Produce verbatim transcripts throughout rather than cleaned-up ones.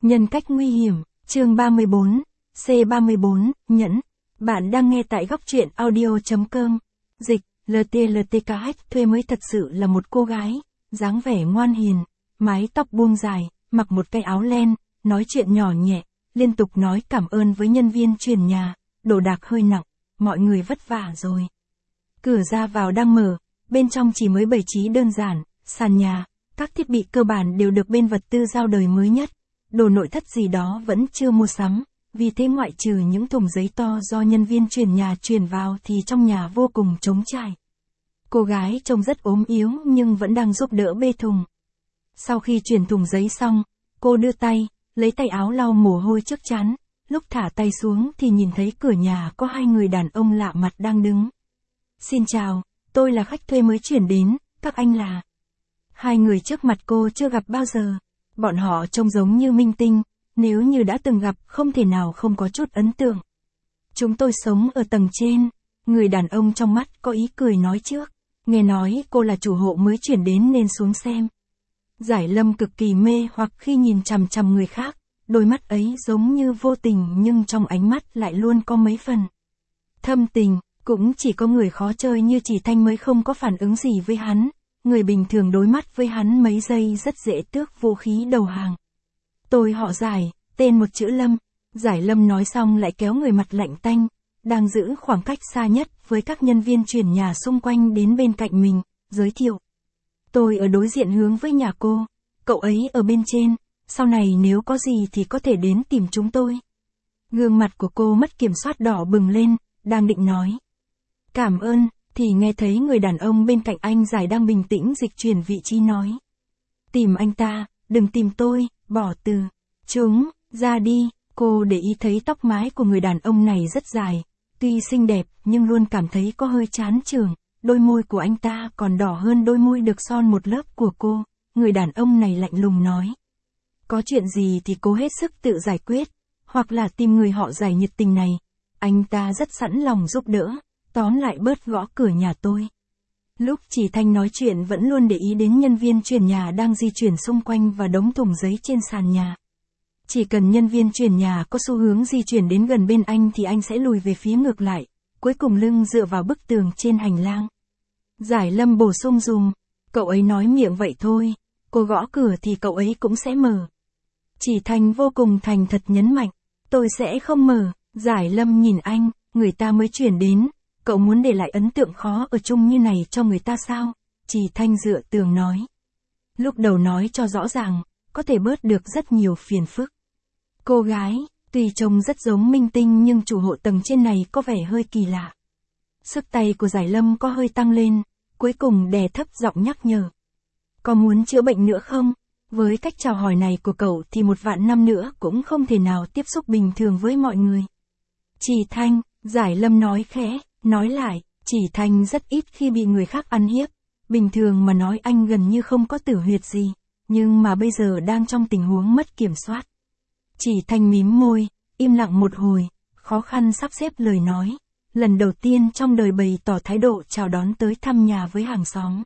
Nhân cách nguy hiểm, chương ba mươi bốn, C ba mươi bốn, nhẫn. Bạn đang nghe tại góc truyện audio chấm com. Dịch, lờ tê lờ tê ca hát thuê mới thật sự là một cô gái, dáng vẻ ngoan hiền, mái tóc buông dài, mặc một cái áo len, nói chuyện nhỏ nhẹ, liên tục nói cảm ơn với nhân viên chuyển nhà, đồ đạc hơi nặng, mọi người vất vả rồi. Cửa ra vào đang mở, bên trong chỉ mới bày trí đơn giản, sàn nhà, các thiết bị cơ bản đều được bên vật tư giao đời mới nhất. Đồ nội thất gì đó vẫn chưa mua sắm, vì thế ngoại trừ những thùng giấy to do nhân viên chuyển nhà chuyển vào thì trong nhà vô cùng trống trải. Cô gái trông rất ốm yếu nhưng vẫn đang giúp đỡ bê thùng. Sau khi chuyển thùng giấy xong, cô đưa tay, lấy tay áo lau mồ hôi trước trán, lúc thả tay xuống thì nhìn thấy cửa nhà có hai người đàn ông lạ mặt đang đứng. Xin chào, tôi là khách thuê mới chuyển đến, các anh là... Hai người trước mặt cô chưa gặp bao giờ. Bọn họ trông giống như minh tinh, nếu như đã từng gặp không thể nào không có chút ấn tượng. Chúng tôi sống ở tầng trên, người đàn ông trong mắt có ý cười nói trước, nghe nói cô là chủ hộ mới chuyển đến nên xuống xem. Giải Lâm cực kỳ mê hoặc khi nhìn chằm chằm người khác, đôi mắt ấy giống như vô tình nhưng trong ánh mắt lại luôn có mấy phần thâm tình, cũng chỉ có người khó chơi như Chỉ Thanh mới không có phản ứng gì với hắn. Người bình thường đối mắt với hắn mấy giây rất dễ tước vũ khí đầu hàng. Tôi họ Giải, tên một chữ Lâm. Giải Lâm nói xong lại kéo người mặt lạnh tanh, đang giữ khoảng cách xa nhất với các nhân viên chuyển nhà xung quanh đến bên cạnh mình, giới thiệu. Tôi ở đối diện hướng với nhà cô, cậu ấy ở bên trên, sau này nếu có gì thì có thể đến tìm chúng tôi. Gương mặt của cô mất kiểm soát đỏ bừng lên, đang định nói. Cảm ơn. Thì nghe thấy người đàn ông bên cạnh anh Giải đang bình tĩnh dịch chuyển vị trí nói. Tìm anh ta, đừng tìm tôi, bỏ từ. Chúng, ra đi, cô để ý thấy tóc mái của người đàn ông này rất dài, tuy xinh đẹp nhưng luôn cảm thấy có hơi chán chường, đôi môi của anh ta còn đỏ hơn đôi môi được son một lớp của cô, người đàn ông này lạnh lùng nói. Có chuyện gì thì cố hết sức tự giải quyết, hoặc là tìm người họ Giải nhiệt tình này, anh ta rất sẵn lòng giúp đỡ. Tóm lại bớt gõ cửa nhà tôi. Lúc Chỉ Thanh nói chuyện vẫn luôn để ý đến nhân viên chuyển nhà đang di chuyển xung quanh và đống thùng giấy trên sàn nhà. Chỉ cần nhân viên chuyển nhà có xu hướng di chuyển đến gần bên anh thì anh sẽ lùi về phía ngược lại, cuối cùng lưng dựa vào bức tường trên hành lang. Giải Lâm bổ sung dùm, cậu ấy nói miệng vậy thôi, cô gõ cửa thì cậu ấy cũng sẽ mở. Chỉ Thanh vô cùng thành thật nhấn mạnh, tôi sẽ không mở. Giải Lâm nhìn anh, người ta mới chuyển đến. Cậu muốn để lại ấn tượng khó ở chung như này cho người ta sao? Chỉ Thanh dựa tường nói. Lúc đầu nói cho rõ ràng, có thể bớt được rất nhiều phiền phức. Cô gái, tuy trông rất giống minh tinh nhưng chủ hộ tầng trên này có vẻ hơi kỳ lạ. Sức tay của Giải Lâm có hơi tăng lên, cuối cùng đè thấp giọng nhắc nhở. Có muốn chữa bệnh nữa không? Với cách chào hỏi này của cậu thì một vạn năm nữa cũng không thể nào tiếp xúc bình thường với mọi người. Chỉ Thanh, Giải Lâm nói khẽ. Nói lại, Chỉ Thanh rất ít khi bị người khác ăn hiếp, bình thường mà nói anh gần như không có tử huyệt gì, nhưng mà bây giờ đang trong tình huống mất kiểm soát. Chỉ Thanh mím môi, im lặng một hồi, khó khăn sắp xếp lời nói, lần đầu tiên trong đời bày tỏ thái độ chào đón tới thăm nhà với hàng xóm.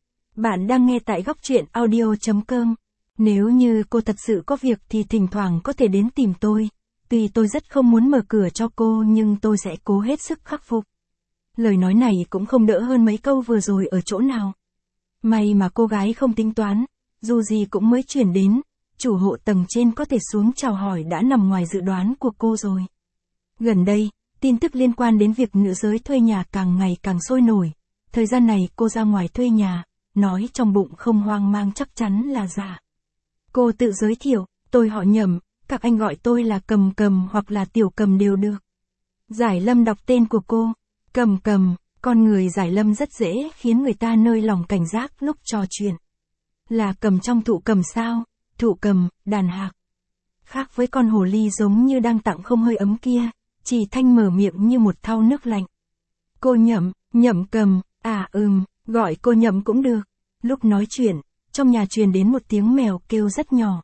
Bạn đang nghe tại góc truyện audio chấm com. Nếu như cô thật sự có việc thì thỉnh thoảng có thể đến tìm tôi, tuy tôi rất không muốn mở cửa cho cô nhưng tôi sẽ cố hết sức khắc phục. Lời nói này cũng không đỡ hơn mấy câu vừa rồi ở chỗ nào. May mà cô gái không tính toán, dù gì cũng mới chuyển đến, chủ hộ tầng trên có thể xuống chào hỏi đã nằm ngoài dự đoán của cô rồi. Gần đây, tin tức liên quan đến việc nữ giới thuê nhà càng ngày càng sôi nổi. Thời gian này cô ra ngoài thuê nhà, nói trong bụng không hoang mang chắc chắn là giả. Cô tự giới thiệu, tôi họ Nhậm, các anh gọi tôi là Cầm Cầm hoặc là Tiểu Cầm đều được. Giải Lâm đọc tên của cô. Cầm Cầm, con người Giải Lâm rất dễ khiến người ta nơi lòng cảnh giác lúc trò chuyện. Là cầm trong thụ cầm sao? Thụ cầm, đàn hạc. Khác với con hồ ly giống như đang tặng không hơi ấm kia, Chỉ Thanh mở miệng như một thau nước lạnh. Cô Nhậm, Nhậm Cầm, à ừm, gọi cô Nhậm cũng được. Lúc nói chuyện, trong nhà truyền đến một tiếng mèo kêu rất nhỏ.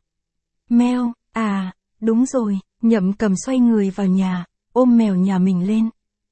Mèo, à, đúng rồi, Nhậm Cầm xoay người vào nhà, ôm mèo nhà mình lên.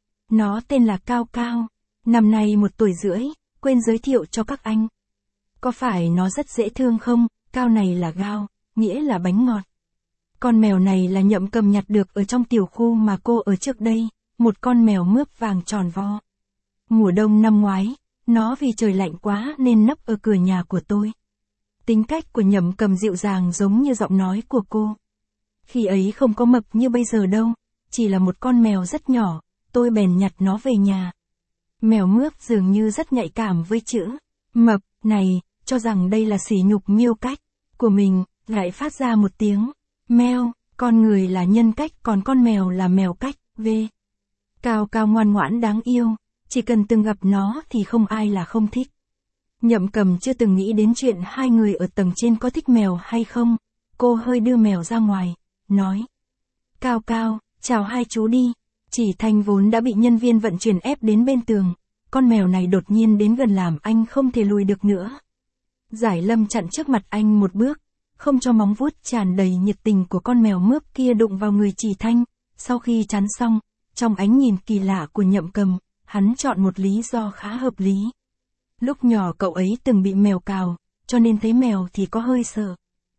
Nó tên là Cao Cao, năm nay một tuổi rưỡi, quên giới thiệu cho các anh. Có phải nó rất dễ thương không? Cao này là Gao, nghĩa là bánh ngọt. Con mèo này là Nhậm Cầm nhặt được ở trong tiểu khu mà cô ở trước đây, một con mèo mướp vàng tròn vo. Mùa đông năm ngoái, nó vì trời lạnh quá nên nấp ở cửa nhà của tôi. Tính cách của Nhậm Cầm dịu dàng giống như giọng nói của cô. Khi ấy không có mập như bây giờ đâu, chỉ là một con mèo rất nhỏ, tôi bèn nhặt nó về nhà. Mèo mướp dường như rất nhạy cảm với chữ mập này, cho rằng đây là sỉ nhục miêu cách của mình, lại phát ra một tiếng meo. Con người là nhân cách còn con mèo là mèo cách. V. Cao Cao ngoan ngoãn đáng yêu, chỉ cần từng gặp nó thì không ai là không thích. Nhậm Cầm chưa từng nghĩ đến chuyện hai người ở tầng trên có thích mèo hay không. Cô hơi đưa mèo ra ngoài, nói: Cao Cao, chào hai chú đi. Chỉ Thanh vốn đã bị nhân viên vận chuyển ép đến bên tường, con mèo này đột nhiên đến gần làm anh không thể lùi được nữa. Giải Lâm chặn trước mặt anh một bước, không cho móng vuốt tràn đầy nhiệt tình của con mèo mướp kia đụng vào người Chỉ Thanh. Sau khi chắn xong, trong ánh nhìn kỳ lạ của Nhậm Cầm, hắn chọn một lý do khá hợp lý. Lúc nhỏ cậu ấy từng bị mèo cào, cho nên thấy mèo thì có hơi sợ.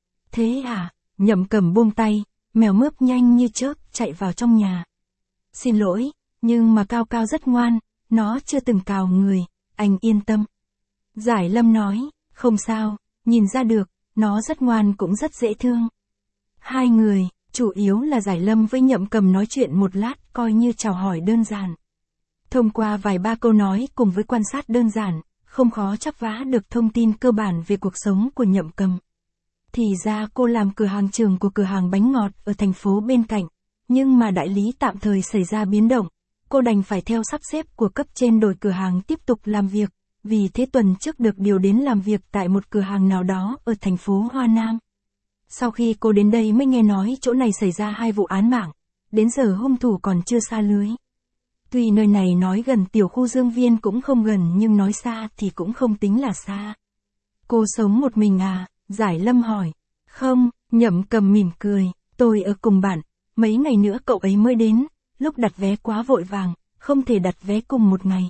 Thế à? Nhậm Cầm buông tay, mèo mướp nhanh như chớp chạy vào trong nhà. Xin lỗi, nhưng mà Cao Cao rất ngoan, nó chưa từng cào người, anh yên tâm. Giải Lâm nói: Không sao, nhìn ra được, nó rất ngoan cũng rất dễ thương. Hai người, chủ yếu là Giải Lâm với Nhậm Cầm nói chuyện một lát coi như chào hỏi đơn giản. Thông qua vài ba câu nói cùng với quan sát đơn giản, không khó chắp vá được thông tin cơ bản về cuộc sống của Nhậm Cầm. Thì ra cô làm cửa hàng trưởng của cửa hàng bánh ngọt ở thành phố bên cạnh, nhưng mà đại lý tạm thời xảy ra biến động, cô đành phải theo sắp xếp của cấp trên đổi cửa hàng tiếp tục làm việc, vì thế tuần trước được điều đến làm việc tại một cửa hàng nào đó ở thành phố Hoa Nam. Sau khi cô đến đây mới nghe nói chỗ này xảy ra hai vụ án mạng, đến giờ hung thủ còn chưa sa lưới. Tuy nơi này nói gần tiểu khu Dương Viên cũng không gần nhưng nói xa thì cũng không tính là xa. Cô sống một mình à? Giải Lâm hỏi. Không, Nhậm Cầm mỉm cười, tôi ở cùng bạn, mấy ngày nữa cậu ấy mới đến, lúc đặt vé quá vội vàng, không thể đặt vé cùng một ngày.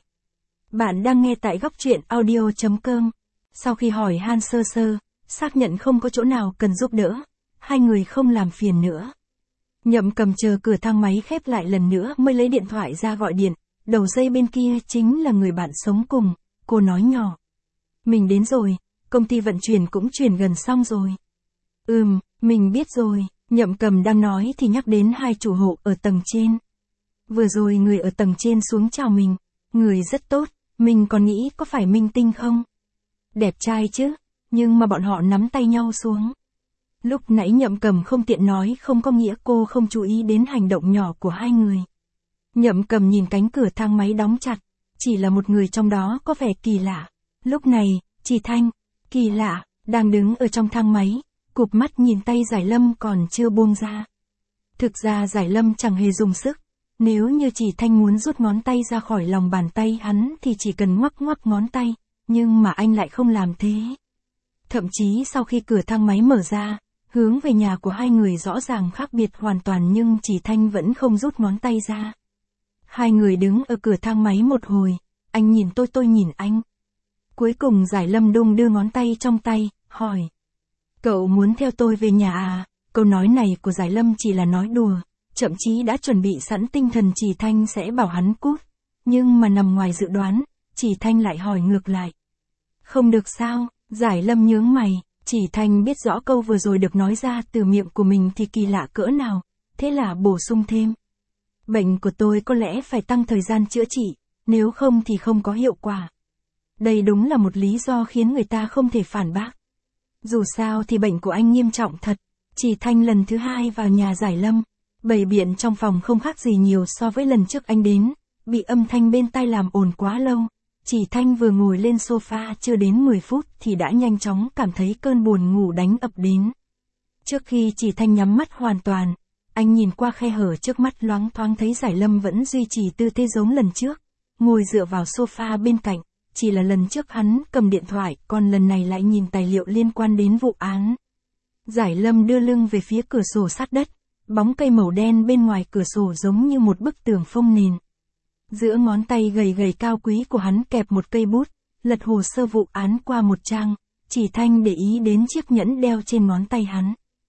Bạn đang nghe tại góc truyện audio chấm com. Sau khi hỏi han sơ sơ, xác nhận không có chỗ nào cần giúp đỡ, hai người không làm phiền nữa. Nhậm Cầm chờ cửa thang máy khép lại lần nữa mới lấy điện thoại ra gọi điện, đầu dây bên kia chính là người bạn sống cùng, cô nói nhỏ. Mình đến rồi, công ty vận chuyển cũng chuyển gần xong rồi. Ừm, mình biết rồi, Nhậm Cầm đang nói thì nhắc đến hai chủ hộ ở tầng trên. Vừa rồi người ở tầng trên xuống chào mình, người rất tốt, mình còn nghĩ có phải minh tinh không? Đẹp trai chứ, nhưng mà bọn họ nắm tay nhau xuống. Lúc nãy Nhậm Cầm không tiện nói không có nghĩa cô không chú ý đến hành động nhỏ của hai người. Nhậm Cầm nhìn cánh cửa thang máy đóng chặt, chỉ là một người trong đó có vẻ kỳ lạ. Lúc này, Chỉ Thanh, kỳ lạ, đang đứng ở trong thang máy, cụp mắt nhìn tay Giải Lâm còn chưa buông ra. Thực ra Giải Lâm chẳng hề dùng sức, nếu như Chỉ Thanh muốn rút ngón tay ra khỏi lòng bàn tay hắn thì chỉ cần ngoắc ngoắc ngón tay, nhưng mà anh lại không làm thế. Thậm chí sau khi cửa thang máy mở ra, hướng về nhà của hai người rõ ràng khác biệt hoàn toàn nhưng Chỉ Thanh vẫn không rút ngón tay ra. Hai người đứng ở cửa thang máy một hồi, anh nhìn tôi tôi nhìn anh. Cuối cùng Giải Lâm đung đưa ngón tay trong tay, hỏi. Cậu muốn theo tôi về nhà à? Câu nói này của Giải Lâm chỉ là nói đùa, thậm chí đã chuẩn bị sẵn tinh thần Chỉ Thanh sẽ bảo hắn cút. Nhưng mà nằm ngoài dự đoán, Chỉ Thanh lại hỏi ngược lại. Không được sao? Giải Lâm nhướng mày, Chỉ Thanh biết rõ câu vừa rồi được nói ra từ miệng của mình thì kỳ lạ cỡ nào, thế là bổ sung thêm. Bệnh của tôi có lẽ phải tăng thời gian chữa trị, nếu không thì không có hiệu quả. Đây đúng là một lý do khiến người ta không thể phản bác. Dù sao thì bệnh của anh nghiêm trọng thật. Chỉ Thanh lần thứ hai vào nhà Giải Lâm, bày biện trong phòng không khác gì nhiều so với lần trước anh đến, bị âm thanh bên tai làm ồn quá lâu. Chỉ Thanh vừa ngồi lên sofa chưa đến mười phút thì đã nhanh chóng cảm thấy cơn buồn ngủ đánh ập đến. Trước khi Chỉ Thanh nhắm mắt hoàn toàn, anh nhìn qua khe hở trước mắt loáng thoáng thấy Giải Lâm vẫn duy trì tư thế giống lần trước, ngồi dựa vào sofa bên cạnh, chỉ là lần trước hắn cầm điện thoại, còn lần này lại nhìn tài liệu liên quan đến vụ án. Giải Lâm đưa lưng về phía cửa sổ sát đất, bóng cây màu đen bên ngoài cửa sổ giống như một bức tường phông nền. Giữa ngón tay gầy gầy cao quý của hắn kẹp một cây bút, lật hồ sơ vụ án qua một trang, Chỉ Thanh để ý đến chiếc nhẫn đeo trên ngón tay hắn.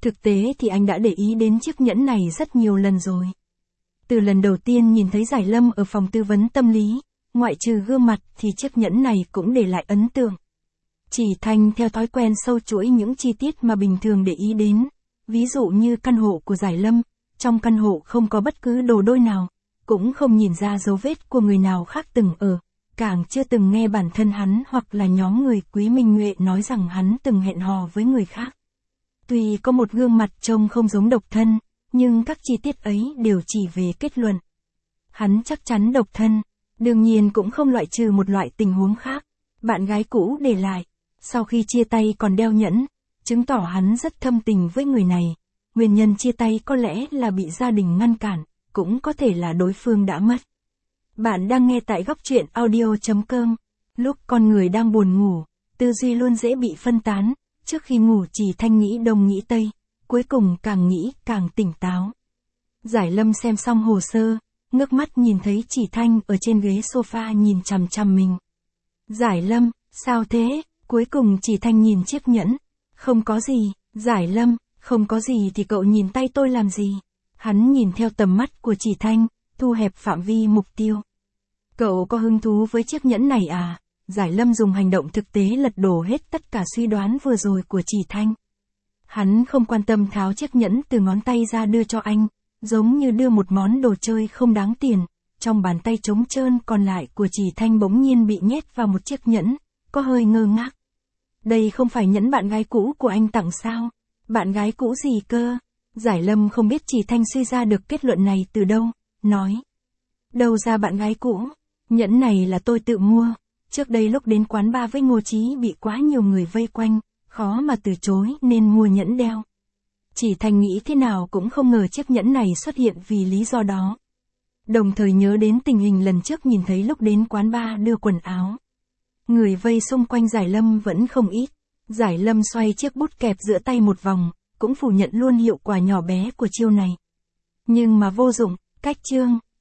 Thực tế thì anh đã để ý đến chiếc nhẫn này rất nhiều lần rồi. Từ lần đầu tiên nhìn thấy Giải Lâm ở phòng tư vấn tâm lý, ngoại trừ gương mặt thì chiếc nhẫn này cũng để lại ấn tượng. Chỉ Thanh theo thói quen sâu chuỗi những chi tiết mà bình thường để ý đến. Ví dụ như căn hộ của Giải Lâm, trong căn hộ không có bất cứ đồ đôi nào, cũng không nhìn ra dấu vết của người nào khác từng ở, càng chưa từng nghe bản thân hắn hoặc là nhóm người Quý Minh Nhuệ nói rằng hắn từng hẹn hò với người khác. Tuy có một gương mặt trông không giống độc thân, nhưng các chi tiết ấy đều chỉ về kết luận. Hắn chắc chắn độc thân, đương nhiên cũng không loại trừ một loại tình huống khác. Bạn gái cũ để lại, sau khi chia tay còn đeo nhẫn, chứng tỏ hắn rất thâm tình với người này. Nguyên nhân chia tay có lẽ là bị gia đình ngăn cản, cũng có thể là đối phương đã mất. Bạn đang nghe tại góc truyện audio chấm com. Lúc con người đang buồn ngủ, tư duy luôn dễ bị phân tán. Trước khi ngủ Chỉ Thanh nghĩ đông nghĩ tây, cuối cùng càng nghĩ càng tỉnh táo. Giải Lâm xem xong hồ sơ, ngước mắt nhìn thấy Chỉ Thanh ở trên ghế sofa nhìn chằm chằm mình. Giải Lâm, sao thế? Cuối cùng Chỉ Thanh nhìn chiếc nhẫn. Không có gì, Giải Lâm, không có gì thì cậu nhìn tay tôi làm gì? Hắn nhìn theo tầm mắt của Chỉ Thanh, thu hẹp phạm vi mục tiêu. Cậu có hứng thú với chiếc nhẫn này à? Giải Lâm dùng hành động thực tế lật đổ hết tất cả suy đoán vừa rồi của Chỉ Thanh. Hắn không quan tâm tháo chiếc nhẫn từ ngón tay ra đưa cho anh, giống như đưa một món đồ chơi không đáng tiền. Trong bàn tay trống trơn còn lại của Chỉ Thanh bỗng nhiên bị nhét vào một chiếc nhẫn, có hơi ngơ ngác. Đây không phải nhẫn bạn gái cũ của anh tặng sao? Bạn gái cũ gì cơ? Giải Lâm không biết Chỉ Thanh suy ra được kết luận này từ đâu, nói. Đâu ra bạn gái cũ? Nhẫn này là tôi tự mua. Trước đây lúc đến quán bar với Ngô Chí bị quá nhiều người vây quanh, khó mà từ chối nên mua nhẫn đeo. Chỉ Thanh nghĩ thế nào cũng không ngờ chiếc nhẫn này xuất hiện vì lý do đó. Đồng thời nhớ đến tình hình lần trước nhìn thấy lúc đến quán bar đưa quần áo. Người vây xung quanh Giải Lâm vẫn không ít. Giải Lâm xoay chiếc bút kẹp giữa tay một vòng, cũng phủ nhận luôn hiệu quả nhỏ bé của chiêu này. Nhưng mà vô dụng, cách chương.